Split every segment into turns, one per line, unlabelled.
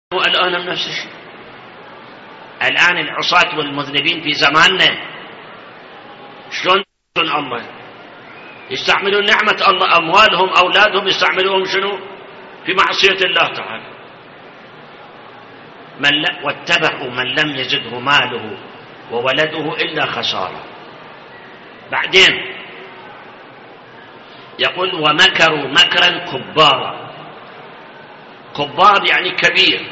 والآن نفس الشيء. الآن العصاة والمذنبين في زماننا شلون الله يستعملون نعمة الله، أموالهم أولادهم يستعملوهم شنو؟ في معصية الله تعالى. واتبعوا من لم يزده ماله وولده إلا خسارة. بعدين يقول ومكروا مكرا كبارا. كبار يعني كبير.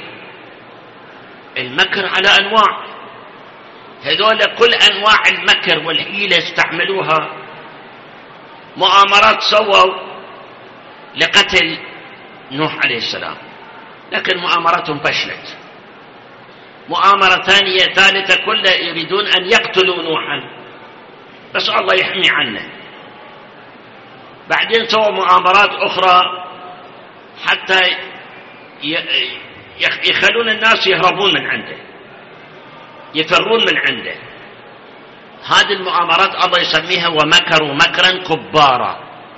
المكر على أنواع، هذول كل أنواع المكر والحيلة استعملوها. مؤامرات سووا لقتل نوح عليه السلام، لكن مؤامراتهم فشلت. مؤامرة ثانية ثالثة كلها يريدون أن يقتلوا نوحا، بس الله يحمي عنه. بعدين سووا مؤامرات أخرى حتى يخلون الناس يهربون من عنده، يفرون من عنده. هذه المؤامرات الله يسميها ومكروا مكرا كبارا.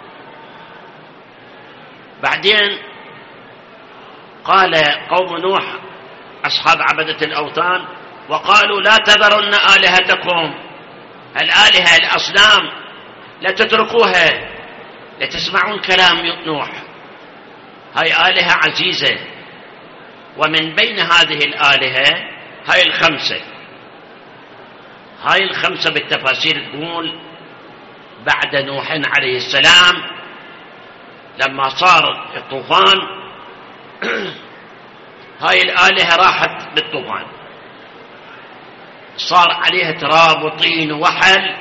بعدين قال قوم نوح أصحاب عبدة الأوثان وقالوا لا تذرن آلهتكم، الآلهة الأصنام لا تتركوها، لا تسمعون كلام نوح، هاي آلهة عزيزة. ومن بين هذه الآلهة هاي الخمسة. هاي الخمسة بالتفاسير تقول بعد نوح عليه السلام لما صار الطوفان هاي الآلهة راحت بالطوفان، صار عليها تراب وطين ووحل،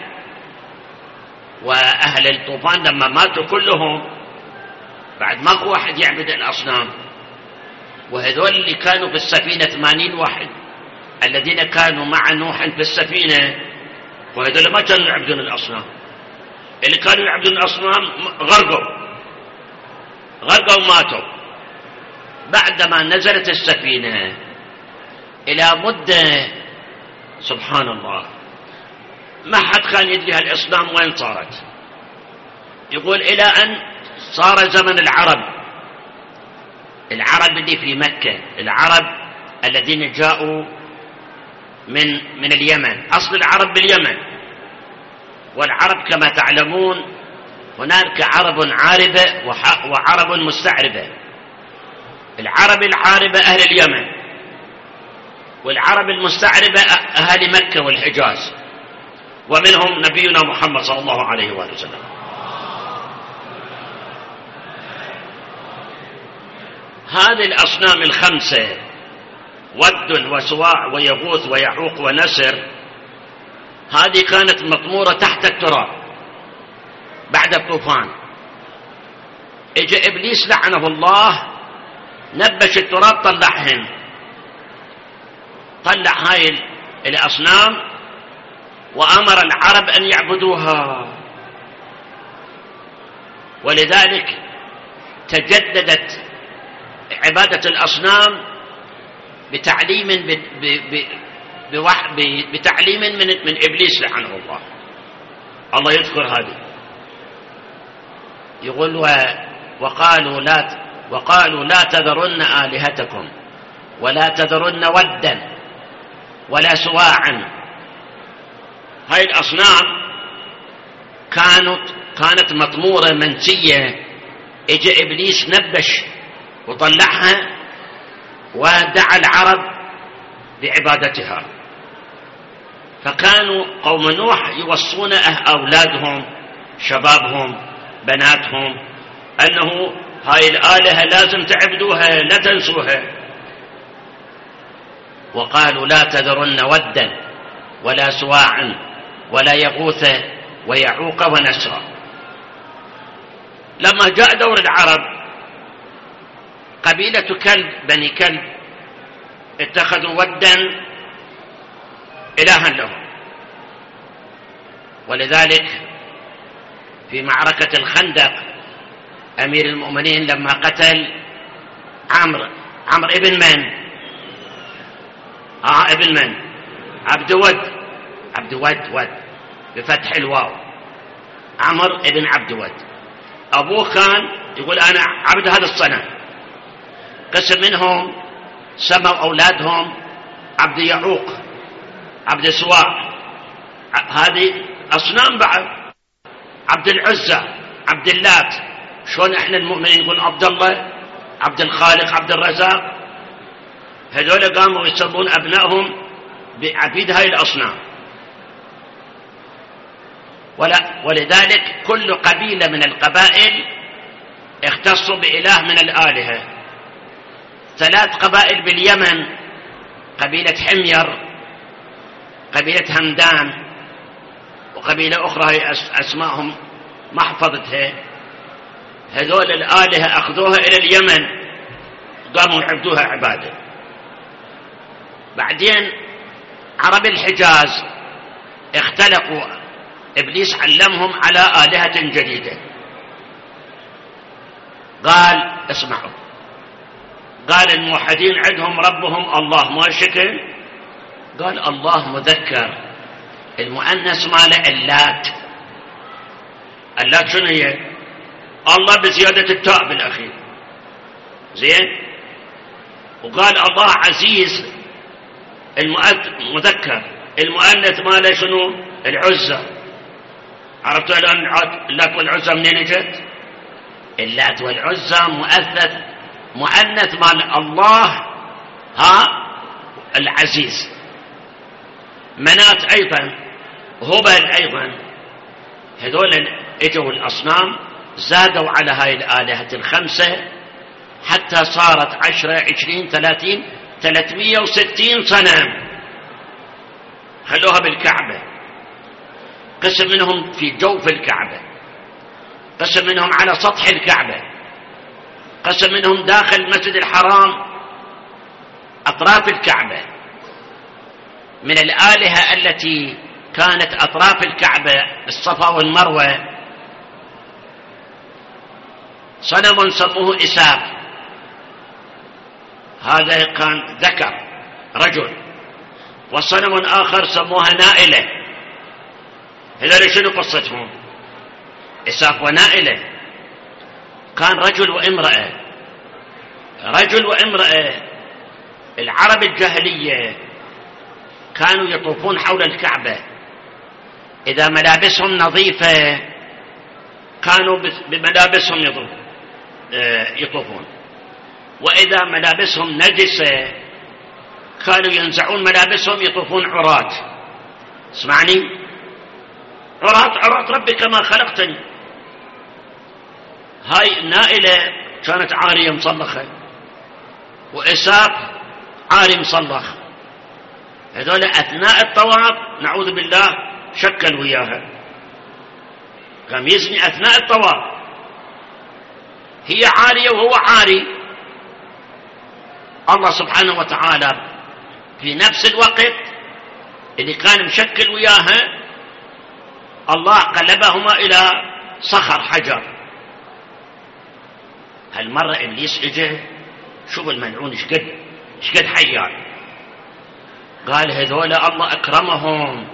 وأهل الطوفان لما ماتوا كلهم بعد ماكو واحد يعبد الأصنام. وهذول اللي كانوا في السفينة 80 واحد الذين كانوا مع نوح في السفينة، وهذول ما كانوا يعبدون الأصنام. اللي كانوا يعبدون الأصنام غرقوا وماتوا. بعدما نزلت السفينة إلى مدة سبحان الله ما حد كان يدري هالأصنام وين صارت. يقول إلى أن صار زمن العرب اللي في مكة، العرب الذين جاءوا من اليمن. أصل العرب باليمن، والعرب كما تعلمون هناك عرب عاربة وعرب مستعربة. العرب العاربة أهل اليمن، والعرب المستعربة أهل مكة والحجاز، ومنهم نبينا محمد صلى الله عليه وآله وسلم. هذه الأصنام الخمسة ود وسواع ويغوث ويعوق ونسر، هذه كانت مطمورة تحت التراب بعد الطوفان. اجى إبليس لعنه الله نبش التراب طلعهن، طلع هاي الأصنام وأمر العرب أن يعبدوها. ولذلك تجددت عبادة الأصنام بتعليم بتعليم من إبليس لعنه الله. الله يذكر هذه، يقول وقالوا لا تذرن آلهتكم ولا تذرن ودا ولا سواعا. هاي الأصنام كانت مطمورة منسية، اجى إبليس نبش وطلعها ودعا العرب بعبادتها. فكانوا قوم نوح يوصون أولادهم شبابهم بناتهم أنه هاي الآلهة لازم تعبدوها لا تنسوها. وقالوا لا تذرن ودا ولا سواعا ولا يغوث ويعوق ونسرا. لما جاء دور العرب قبيلة كلب بني كلب اتخذوا ودا إلها لهم. ولذلك في معركة الخندق أمير المؤمنين لما قتل عمرو ابن من؟ ابن من؟ عبد ود بفتح الواو، عمرو ابن عبد ود. أبوه كان يقول أنا عبد هذا الصنم. قسم منهم سموا أولادهم عبد يعوق، عبد سواع، هذه أصنام بعد. عبد العزة، عبد اللات. شلون احنا المؤمنين نقول عبد الله، عبد الخالق، عبد الرزاق؟ هذول قاموا يسمون أبنائهم بعبيد هاي الأصنام. ولذلك كل قبيلة من القبائل اختصوا بإله من الآلهة. 3 قبائل باليمن، قبيلة حمير، قبيلة همدان، وقبيلة أخرى هي أسمائهم ما حفظتها. هذول الآلهة أخذوها إلى اليمن، قاموا يعبدوها عبادة. بعدين عرب الحجاز اختلقوا، إبليس علمهم على آلهة جديدة. قال اسمعوا، قال الموحدين عندهم ربهم الله ما شكل، قال الله مذكر، المؤنث ماله اللات. اللات شنو هي؟ الله بزيادة التاء بالأخير، زين. وقال الله عزيز، مذكر، المؤنث ماله شنو؟ العزة. عرفتوا الآن اللات والعزة منين اجت؟ اللات والعزة مؤنث مال الله، ها العزيز. منات أيضا، هبل أيضا. هذول اجوا الأصنام زادوا على هاي الآلهة 5 حتى صارت 10 20 30 360 صنم. خلوها بالكعبة، قسم منهم في جوف الكعبة، قسم منهم على سطح الكعبة، قسم منهم داخل المسجد الحرام، أطراف الكعبة. من الآلهة التي كانت أطراف الكعبة الصفا والمروة صنم سموه إساف، هذا كان ذكر رجل. وصنم آخر سموها نائلة. هذول شنو قصتهم؟ إساف ونائلة كان رجل وامرأة، رجل وامرأة. العرب الجاهلية كانوا يطوفون حول الكعبة، إذا ملابسهم نظيفة كانوا بملابسهم يطوفون، وإذا ملابسهم نجسة كانوا ينزعون ملابسهم يطوفون عراة. اسمعني، عراة ربي كما خلقتني. هاي نائلة كانت عارية مصلخة، وإساف عاري مصلخ. هذول أثناء الطواف نعوذ بالله شكل وياها، قام يزني أثناء الطواف، هي عارية وهو عاري. الله سبحانه وتعالى في نفس الوقت اللي كان مشكل وياها الله قلبهما إلى صخر حجر. هالمرة إبليس اجى، شوف الملعون اشقد حيان، قال هذول الله أكرمهم،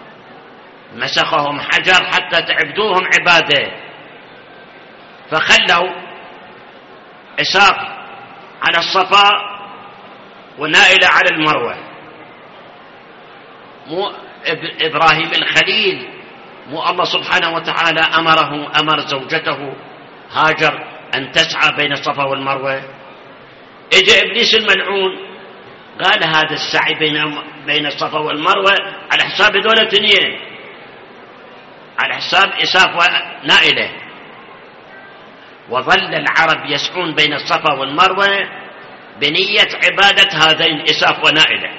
مسخهم حجر حتى تعبدوهم عبادة. فخلوا إساف على الصفا ونائلة على المروة. مو إبراهيم الخليل، مو الله سبحانه وتعالى أمر زوجته هاجر أن تسعى بين الصفا والمروة؟ اجى إبليس الملعون قال هذا السعي بين الصفا والمروة على حساب دولة اثنين، على حساب إساف ونائلة. وظل العرب يسعون بين الصفا والمروة بنية عبادة هذين إساف ونائلة،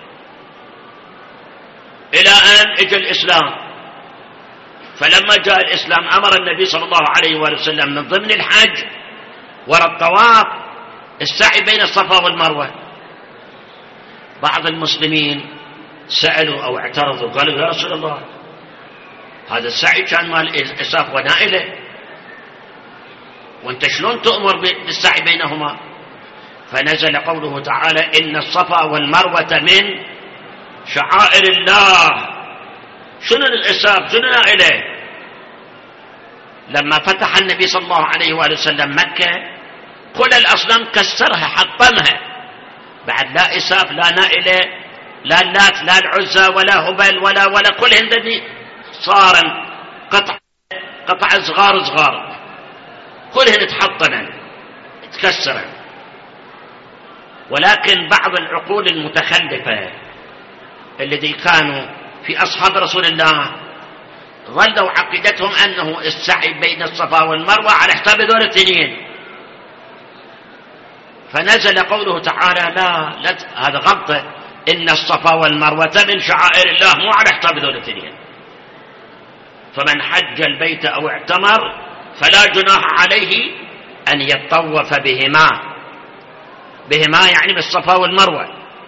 إلى أن اجى الإسلام. فلما جاء الإسلام أمر النبي صلى الله عليه وآله وسلم من ضمن الحج وراء الطواف السعي بين الصفا والمروة. بعض المسلمين سألوا أو اعترضوا، قالوا يا رسول الله هذا السعي كان مال إساف ونائلة، وانت شلون تؤمر بالسعي بينهما؟ فنزل قوله تعالى إن الصفا والمروة من شعائر الله. شنو الإساف شنو نائلة؟ لما فتح النبي صلى الله عليه وآله وسلم مكة كل الأصنام كسرها حطمها، بعد لا إساف لا نائلة لا اللات لا العزى ولا هبل ولا كلهن ذي صار قطع صغار كلهن تحطنا تكسرا. ولكن بعض العقول المتخلفة الذي كانوا في أصحاب رسول الله ظلوا عقيدتهم أنه السعي بين الصفا والمروة على حساب ذول الاثنين، فنزل قوله تعالى لا هذا غلطة، إن الصفا والمروة من شعائر الله مو على حساب ذول الاثنين. فمن حج البيت أو اعتمر فلا جناح عليه أن يطوف بهما يعني بالصفا والمروة،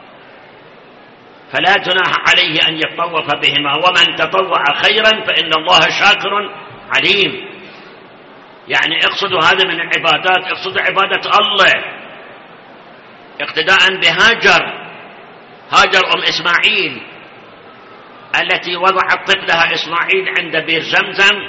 فلا جناح عليه أن يطوف بهما، ومن تطوع خيرا فإن الله شاكر عليم. يعني اقصدوا هذا من العبادات، اقصدوا عبادة الله اقتداء بهاجر أم إسماعيل التي وضعت طفلها إسماعيل عند بئر زمزم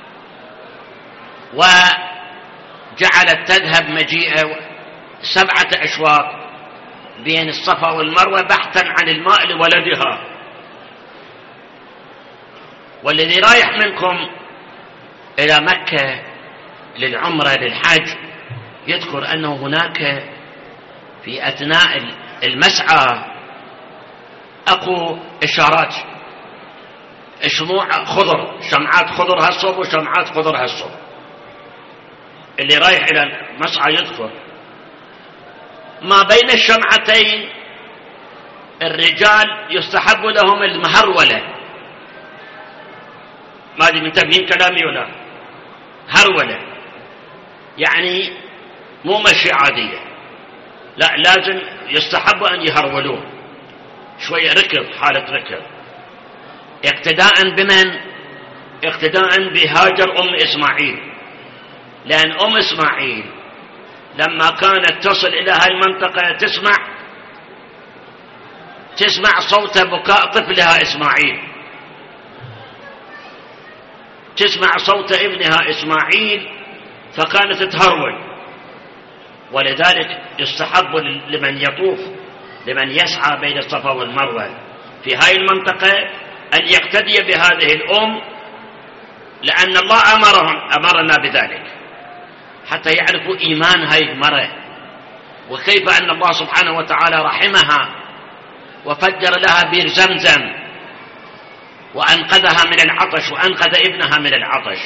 وجعلت تذهب مجيئة 7 أشواط بين الصفا والمروة بحثا عن الماء لولدها. والذي رايح منكم إلى مكة للعمرة للحج يذكر أنه هناك في أثناء المسعى أكو إشارات شموع خضر، شمعات خضر هالصوب وشمعات خضر هالصوب. اللي رايح إلى المسعى يذكر ما بين الشمعتين الرجال يستحب لهم المهرولة، ما أدري منتبهين كلامي ولا؟ هرولة يعني مو مشي عادية، لا لازم يستحب أن يهرولون شوية، ركض حالة ركض، اقتداء بمن؟ اقتداء بهاجر أم إسماعيل، لأن أم إسماعيل لما كانت تصل إلى هذه المنطقة تسمع صوت بكاء طفلها إسماعيل، تسمع صوت ابنها إسماعيل، فكانت تهرول. ولذلك يستحب لمن يطوف لمن يسعى بين الصفا والمروة في هذه المنطقة أن يقتدي بهذه الأم، لأن الله أمرنا بذلك حتى يعرفوا إيمان هذه المرأة وكيف أن الله سبحانه وتعالى رحمها وفجر لها بئر زمزم وأنقذها من العطش وأنقذ ابنها من العطش.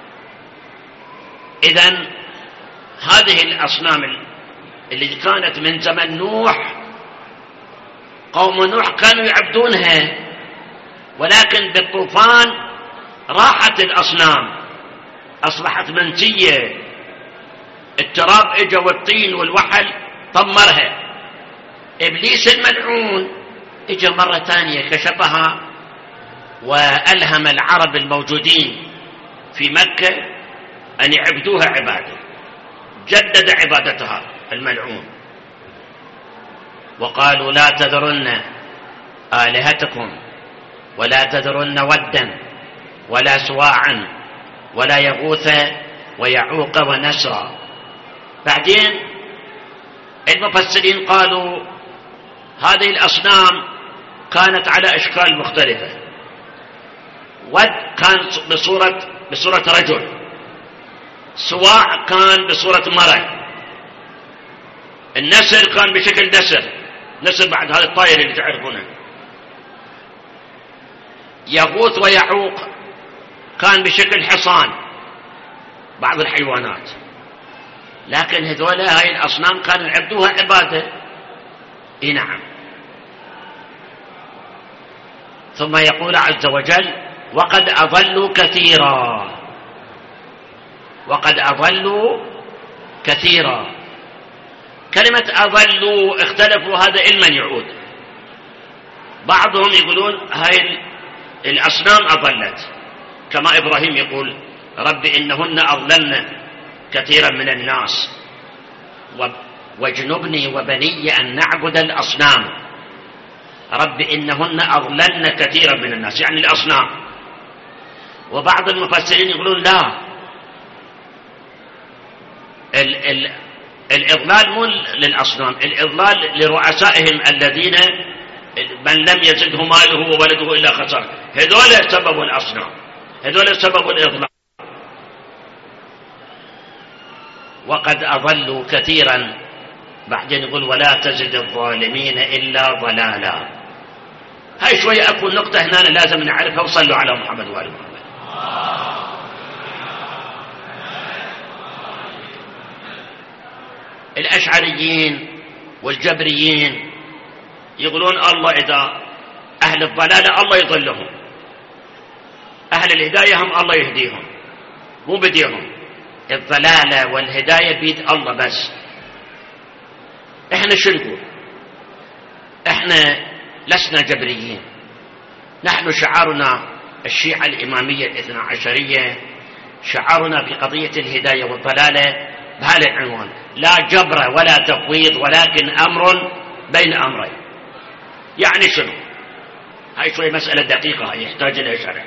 إذن هذه الأصنام اللي كانت من زمن نوح، قوم نوح كانوا يعبدونها، ولكن بالطوفان راحت الأصنام أصبحت منسية، التراب اجا والطين والوحل طمرها. إبليس الملعون اجا مرة ثانية كشفها وألهم العرب الموجودين في مكة أن يعبدوها عبادة، جدد عبادتها الملعون، وقالوا لا تذرن آلهتكم ولا تذرن ودا ولا سواعا ولا يغوث ويعوق ونسرا. بعدين المفسرين قالوا هذه الأصنام كانت على أشكال مختلفة. ود كان بصورة رجل، سواع كان بصورة مرأة، النسر كان بشكل نسر بعد هذا الطائر اللي تعرفونه، يغوث ويعوق كان بشكل حصان بعض الحيوانات. لكن هذه الأصنام كانوا يعبدوها عبادة. نعم. ثم يقول عز وجل وقد أضلوا كثيرا. كلمة أضلوا اختلفوا هذا علما يعود. بعضهم يقولون هاي الأصنام أضلت، كما إبراهيم يقول رب إنهن أضللن كثيرا من الناس واجنبني وبني أن نعبد الأصنام. رب إنهن أضللن كثيرا من الناس يعني الأصنام. وبعض المفسرين يقولون لا، الإضلال مو للأصنام، الإضلال لرؤسائهم الذين من لم يزده ماله وولده إلا خسر، هذول سبب الأصنام، هذول سبب الإضلال. وقد أضلوا كثيرا. بعدين يقول ولا تزد الظالمين إلا ضلالا. هاي شوية أكو نقطة هنا لازم نعرفها، وصلوا على محمد وآل محمد. الأشعريين والجبريين يقولون الله إذا أهل الضلالة الله يضلهم، أهل الهداية هم الله يهديهم، مو بديهم. الضلالة والهداية بيد الله بس. احنا شو نقول؟ احنا لسنا جبريين، نحن شعارنا الشيعة الإمامية الاثنى عشرية، شعارنا في قضية الهداية والضلالة بهذا العنوان: لا جبر ولا تفويض ولكن أمر بين أمرين. يعني شنو؟ هاي شوي مسألة دقيقة يحتاج إلى شرح.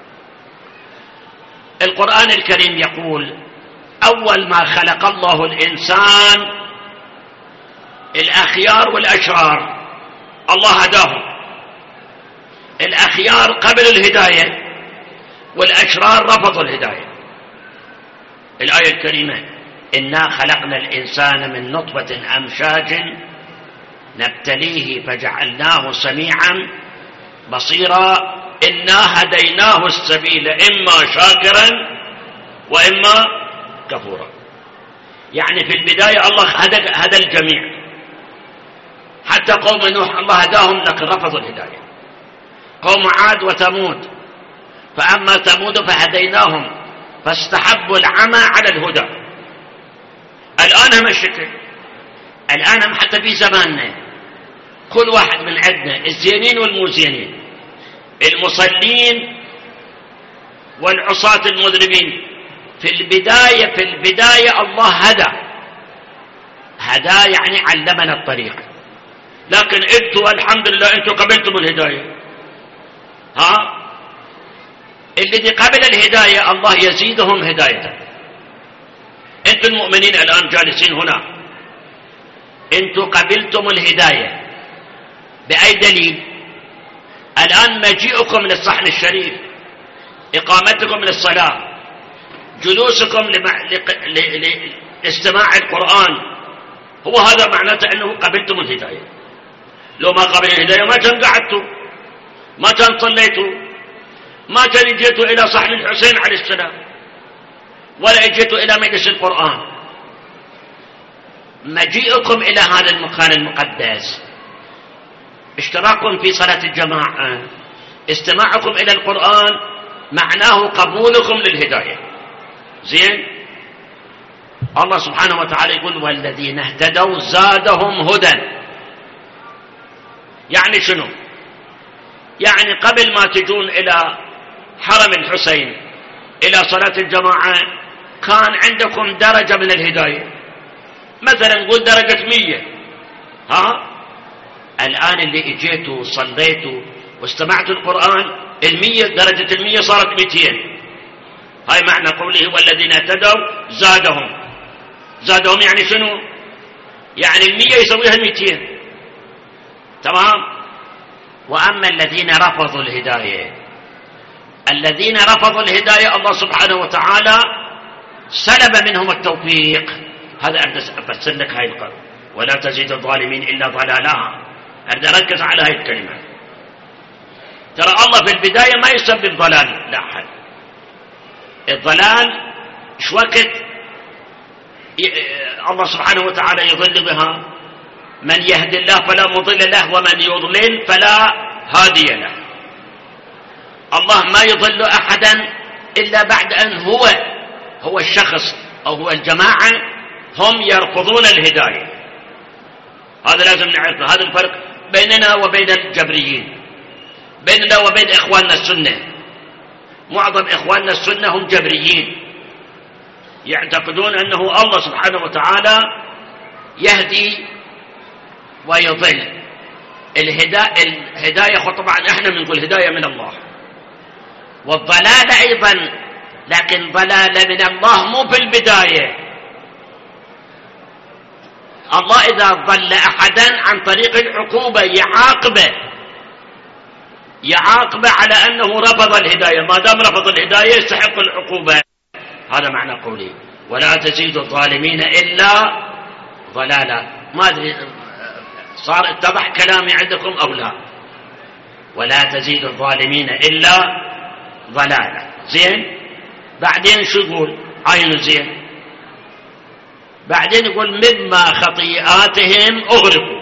القرآن الكريم يقول: أول ما خلق الله الإنسان الأخيار والأشرار الله هداهم. الأخيار قبل الهداية والأشرار رفضوا الهداية. الآية الكريمة: إنا خلقنا الإنسان من نطفة أمشاج نبتليه فجعلناه سميعا بصيرا إنا هديناه السبيل إما شاكرا وإما كفورا. يعني في البداية الله هدى الجميع، حتى قوم نوح الله هداهم لكن رفضوا الهداية. قوم عاد وثمود، فأما ثمود فهديناهم فاستحبوا العمى على الهدى. الآن هم الشكل، الآن هم حتى في زماننا كل واحد من عندنا الزينين والمو زينين، المصلين والعصاة المذنبين. في البداية الله هدى يعني علمنا الطريق. لكن انتوا الحمد لله انتوا قبلتم الهداية. الذي قبل الهداية الله يزيدهم هداية. انتوا المؤمنين الآن جالسين هنا، انتوا قبلتم الهداية بأي دليل؟ الآن مجيئكم للصحن الشريف، إقامتكم للصلاة، جلوسكم لاستماع القرآن، هو هذا معناته أنه قبلتم الهداية. لو ما قبل الهداية ما كان قعدتوا، ما كان صليتوا، ما كان اجيتوا إلى صحن الحسين عليه السلام، ولا اجيتوا إلى مجلس القرآن. مجيئكم إلى هذا المكان المقدس، اشتراككم في صلاة الجماعة، استماعكم إلى القرآن، معناه قبولكم للهداية. زين؟ الله سبحانه وتعالى يقول: والذين اهتدوا زادهم هدى. يعني شنو؟ يعني قبل ما تجون إلى حرم الحسين إلى صلاة الجماعة كان عندكم درجة من الهداية، مثلا نقول درجة 100. الآن اللي اجيتوا صليتوا واستمعتوا القرآن، 100 درجة 100 صارت 200. هاي معنى قوله: والذين اهتدوا زادهم يعني شنو؟ يعني 100 يسويها 200. تمام؟ وأما الذين رفضوا الهداية الله سبحانه وتعالى سلب منهم التوفيق. هذا أفسر لك هاي القول: ولا تزيد الظالمين إلا ضلالا. أريد أركز على هاي الكلمة. ترى الله في البداية ما يسبب ضلال لأحد. الضلال شو وقت الله سبحانه وتعالى يضل بها؟ من يهد الله فلا مضل له ومن يضلل فلا هادي له. الله ما يضل أحدا إلا بعد أن هو الشخص أو هو الجماعة هم يرفضون الهداية. هذا لازم نعرفه. هذا الفرق بيننا وبين الجبريين، بيننا وبين إخواننا السنة. معظم إخواننا السنة هم جبريين، يعتقدون أنه الله سبحانه وتعالى يهدي ويضل. الهداية طبعا احنا بنقول هداية من الله، والضلال أيضا، لكن ضلال من الله مو في البداية، الله إذا ضل أحدا عن طريق العقوبة يعاقبه على أنه رفض الهداية، ما دام رفض الهداية يستحق العقوبة. هذا معنى قولي ولا تزيد الظالمين إلا ضلالا. ما أدري صار اتضح كلامي عندكم أو لا. ولا تزيد الظالمين إلا ضلالا. زين، بعدين شو يقول؟ عين زين، بعدين يقول مما خطيئاتهم أغرقوا.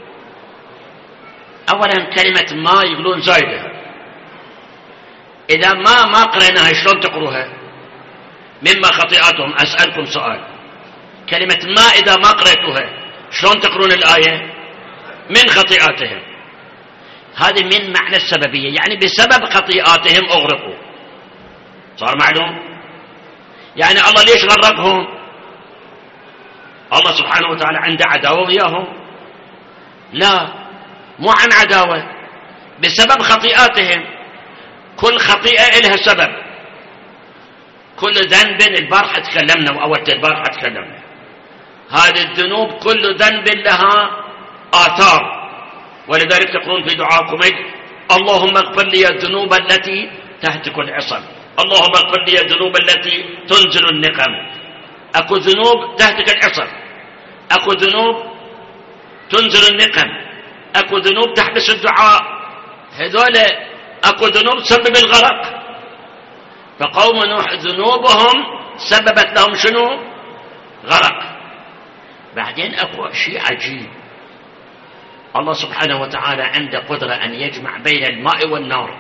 أولا كلمة ما يقولون زايدة، إذا ما قرأناها شلون تقروها؟ مما خطيئاتهم. أسألكم سؤال، كلمة ما إذا ما قرأتوها شلون تقرون الآية؟ من خطيئاتهم. هذه من معنى السببية، يعني بسبب خطيئاتهم أغرقوا. صار معلوم؟ يعني الله ليش غرقهم؟ الله سبحانه وتعالى عنده عداوة وياهم؟ لا، مو عن عداوة، بسبب خطيئاتهم. كل خطيئة إلها سبب. كل ذنب، البارحة تكلمنا وأول البارحة تكلمنا، هذه الذنوب كل ذنب لها آثار. ولذلك تقولون في دعاءكم اللهم اغفر لي الذنوب التي تهتك العصم، اللهم اغفر لي الذنوب التي تنزل النقم. اكو ذنوب تهتك العصم، اكو ذنوب تنزل النقم، اكو ذنوب تحبس الدعاء، هذول اكو ذنوب تسبب الغرق. فقوم نوح ذنوبهم سببت لهم شنو؟ غرق. بعدين اكو شيء عجيب، الله سبحانه وتعالى عنده قدرة أن يجمع بين الماء والنار.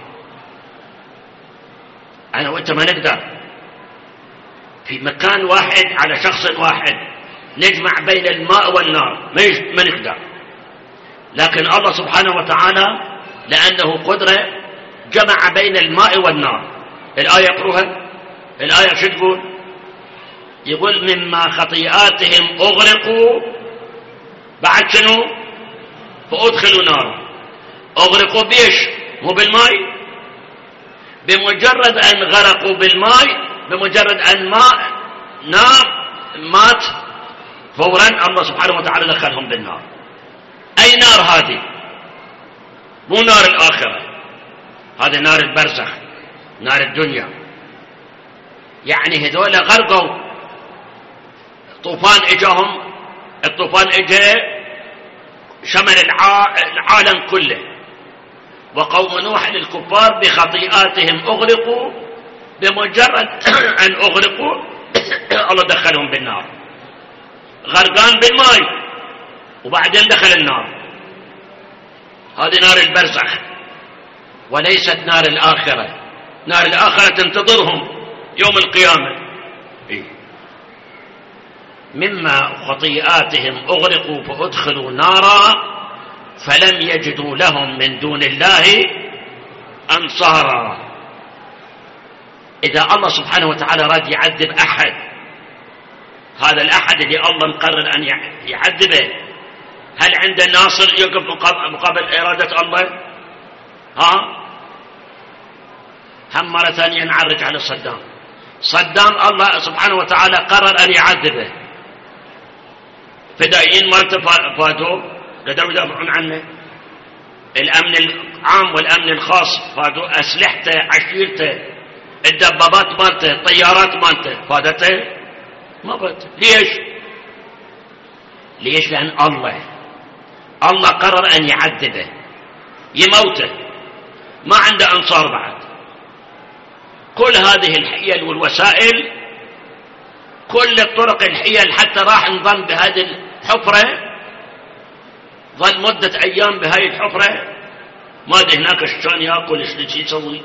أنا وأنت ما نقدر في مكان واحد على شخص واحد نجمع بين الماء والنار، ما نقدر. لكن الله سبحانه وتعالى لأنه قدرة جمع بين الماء والنار. الآية يقرأها، الآية شو تقول؟ يقول مما خطيئاتهم أغرقوا، بعد شنو؟ فأدخلوا نارا. أغرقوا بيش؟ مو بالماء. بمجرد أن غرقوا بالماء، بمجرد أن نار مات، فورا الله سبحانه وتعالى دخلهم بالنار. أي نار هذه؟ مو نار الآخرة، هذه نار البرزخ، نار الدنيا. يعني هذول غرقوا، طوفان اجاهم، الطوفان اجا شمل العالم كله. وقوم نوح الكفار بخطيئاتهم أغرقوا، بمجرد أن أغرقوا الله دخلهم بالنار. غرقان بالماء وبعدين دخل النار. هذه نار البرزخ وليست نار الآخرة. نار الآخرة تنتظرهم يوم القيامة. مما خطيئاتهم أغرقوا فأدخلوا نارا فلم يجدوا لهم من دون الله أنصارا. إذا الله سبحانه وتعالى راد يعذب أحد، هذا الأحد اللي الله مقرر أن يعذبه، هل عنده ناصر يقف مقابل إرادة الله؟ هم مرة ثانية نعرج على صدام الله سبحانه وتعالى قرر أن يعذبه. فدائيين مالته فادوا قدروا يدافعون عنه. الأمن العام والأمن الخاص فادوا، أسلحته، عشيرته، الدبابات مالته، الطيارات مالته فادته؟ ما فادته. ليش؟ لأن الله قرر أن يعذبه، يموته، ما عنده أنصار بعد. كل هذه الحيل والوسائل، كل الطرق الحيل، حتى راح نظل بهذه الحفرة، ظل مدة أيام بهاي الحفرة، ما ادري هناك شلون يأكل، ايش يسوي.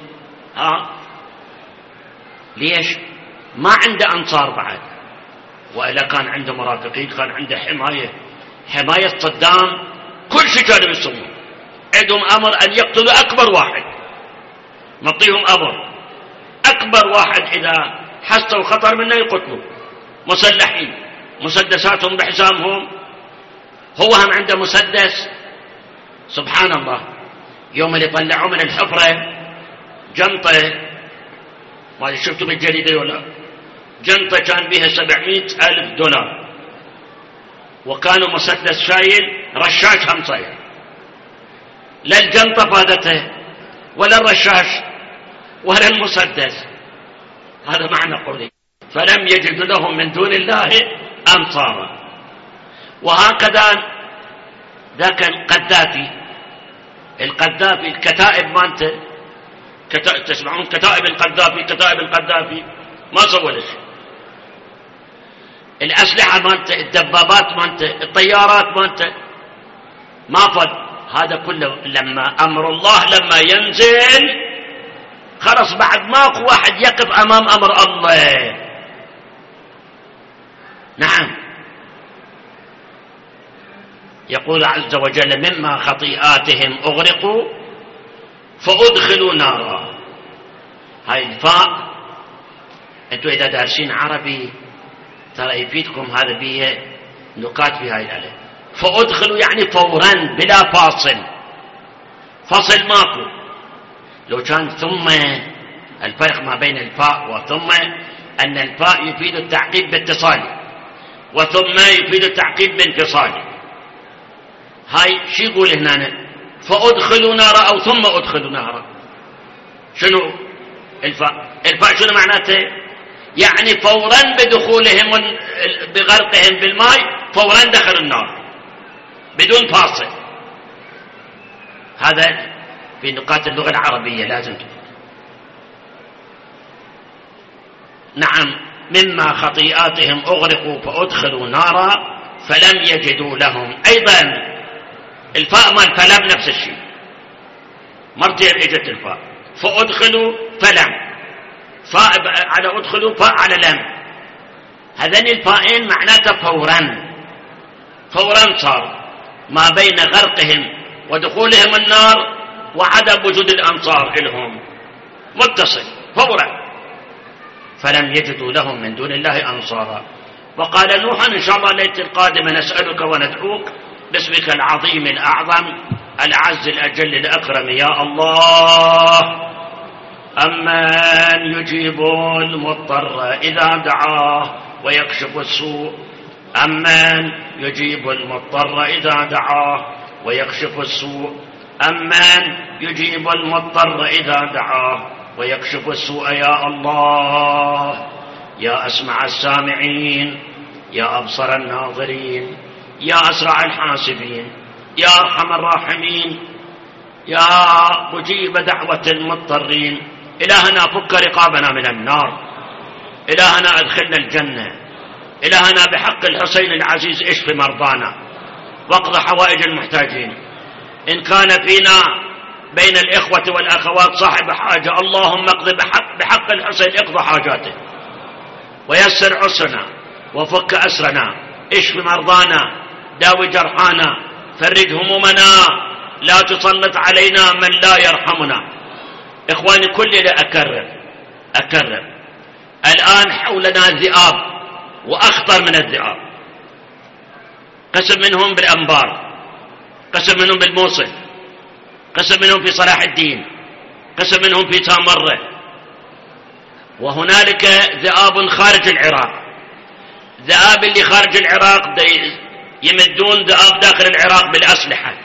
ليش؟ ما عنده أنصار بعد. وإلا كان عنده مرافقين، كان عنده حماية صدام، كل شيء كانوا يسوون. عندهم أمر أن يقتلوا أكبر واحد، نعطيهم أمر أكبر واحد إذا حسوا خطر منه يقتلوا. مسلحين، مسدساتهم بحزامهم، هو هم عنده مسدس. سبحان الله. يوم اللي طلعوا من الحفرة جنطة، ما شفتوا بالجريدة ولا؟ جنطة كان بها $700,000. وكانوا مسدس شايل رشاش هم صاير، لا الجنطة فادته ولا الرشاش ولا المسدس. هذا معنى قوله فلم يجدوا لهم من دون الله أنصارا. وهكذا ذاك القذافي الكتائب مالته، تسمعون كتائب القذافي ما سوى شيء. الأسلحة مالته، الدبابات مالته، الطيارات مالته ما فد. هذا كله لما أمر الله لما ينزل خلص بعد ماكو واحد يقف أمام أمر الله. نعم، يقول عز وجل مما خطيئاتهم أغرقوا فأدخلوا نارا. هاي الفاء أنتوا إذا دارسين عربي ترى يفيدكم هذا بيه نقاط في هاي الآية. فأدخلوا يعني فورا بلا فاصل ماكو. لو كان ثم، الفرق ما بين الفاء وثم أن الفاء يفيد التعقيب باتصال وثم يفيد التعقيب بانفصال. هاي شو يقول هنا؟ فأدخلوا نارا أو ثم أدخلوا نارا. شنو الفاء شنو معناته؟ يعني فورا بدخولهم بغرقهم بالماء فورا دخلوا النار بدون فاصل. هذا في نقاط اللغة العربية لازم تفهم. نعم، مما خطيئاتهم أغرقوا فأدخلوا نارا فلم يجدوا لهم. أيضا الفاء مال فلم نفس الشيء، مرتين اجت الفاء. فأدخلوا فلم، فاء على أدخلوا فاء على لم. هذين الفائين معناته فورا صار ما بين غرقهم ودخولهم النار وعدم وجود الأنصار لهم متصل فورا. فلم يجدوا لهم من دون الله أنصارا. وقال نوح إن شاء الله الليلة القادمة نسألك وندعوك باسمك العظيم الأعظم الأعز الأجل الأكرم يا الله. أمن يجيب المضطر إذا دعاه ويكشف السوء. أمن يجيب المضطر إذا دعاه ويكشف السوء. أمن يجيب المضطر إذا دعاه ويكشف السوء يا الله. يا أسمع السامعين، يا أبصر الناظرين، يا أسرع الحاسبين، يا أرحم الراحمين، يا مجيب دعوة المضطرين. إلهنا فك رقابنا من النار، إلهنا أدخلنا الجنة، إلهنا بحق الحسين العزيز اشف مرضانا واقض حوائج المحتاجين. إن كان فينا بين الإخوة والأخوات صاحب حاجة اللهم اقض بحق الحسين اقضى حاجاته ويسر عسرنا وفك أسرنا اشف مرضانا داوي جرحانا فرج همومنا لا تسلط علينا من لا يرحمنا. إخواني كل أكرر الآن حولنا ذئاب وأخطر من الذئاب. قسم منهم بالأنبار، قسم منهم بالموصل، قسم منهم في صلاح الدين، قسم منهم في سامرة، وهنالك ذئاب خارج العراق. ذئاب اللي خارج العراق يمدون ذئاب داخل العراق بالأسلحة